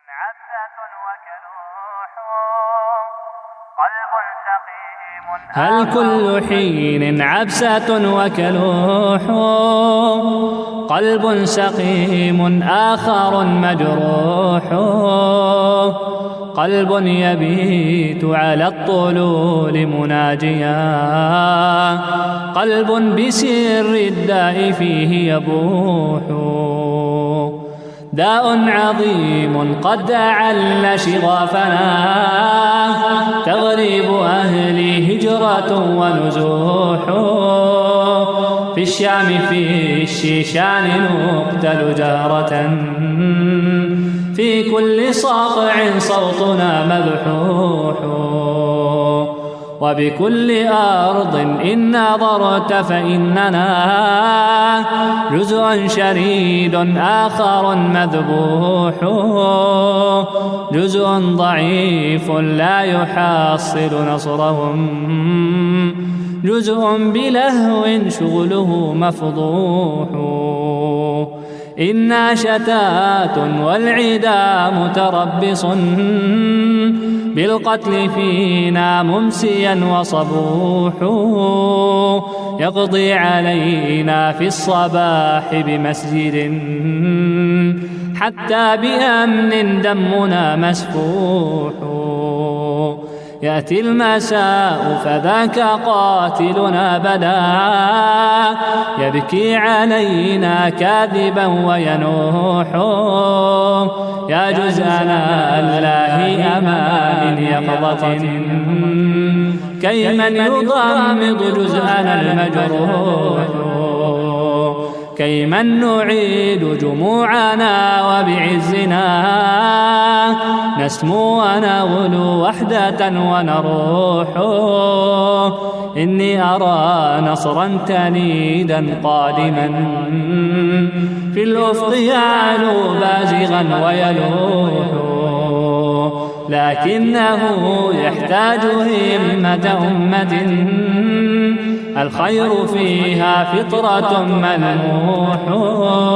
هل كل حين عبسة وكلوح قلب سقيم آخر مجروح قلب يبيت على الطلول مناجيا قلب بسر الداء فيه يبوح داء عظيم قد أعل شغافنا تغريب أهلي هجرة ونزوح في الشام في الشيشان نقتل جهرة في كل صاقع صوتنا مذحوح وبكل أرض إن نظرت فإننا جزء شريد آخر مذبوح جزء ضعيف لا يحصل نصرهم جزء بلهو شغله مفضوح إنا شتات والعدا متربص بالقتل فينا ممسيا وصبوح يقضي علينا في الصباح بمسجد حتى بأمن دمنا مسفوح يأتي المساء فذاك قاتلنا بدا يبكي علينا كاذبا وينوح يا جزءنا الله أمان يقظة كيمن يضمد جزءنا المجروح كيمن نعيد جموعنا وبعزنا نسمو ونغلو وحدة ونروح إني أرى نصرا تنيدا قادما في الأفق يعلو بازغا ويلوح لكنه يحتاج همة أمة الخير فيها فطرة ملموح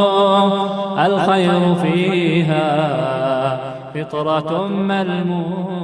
الخير فيها فطرة ملموح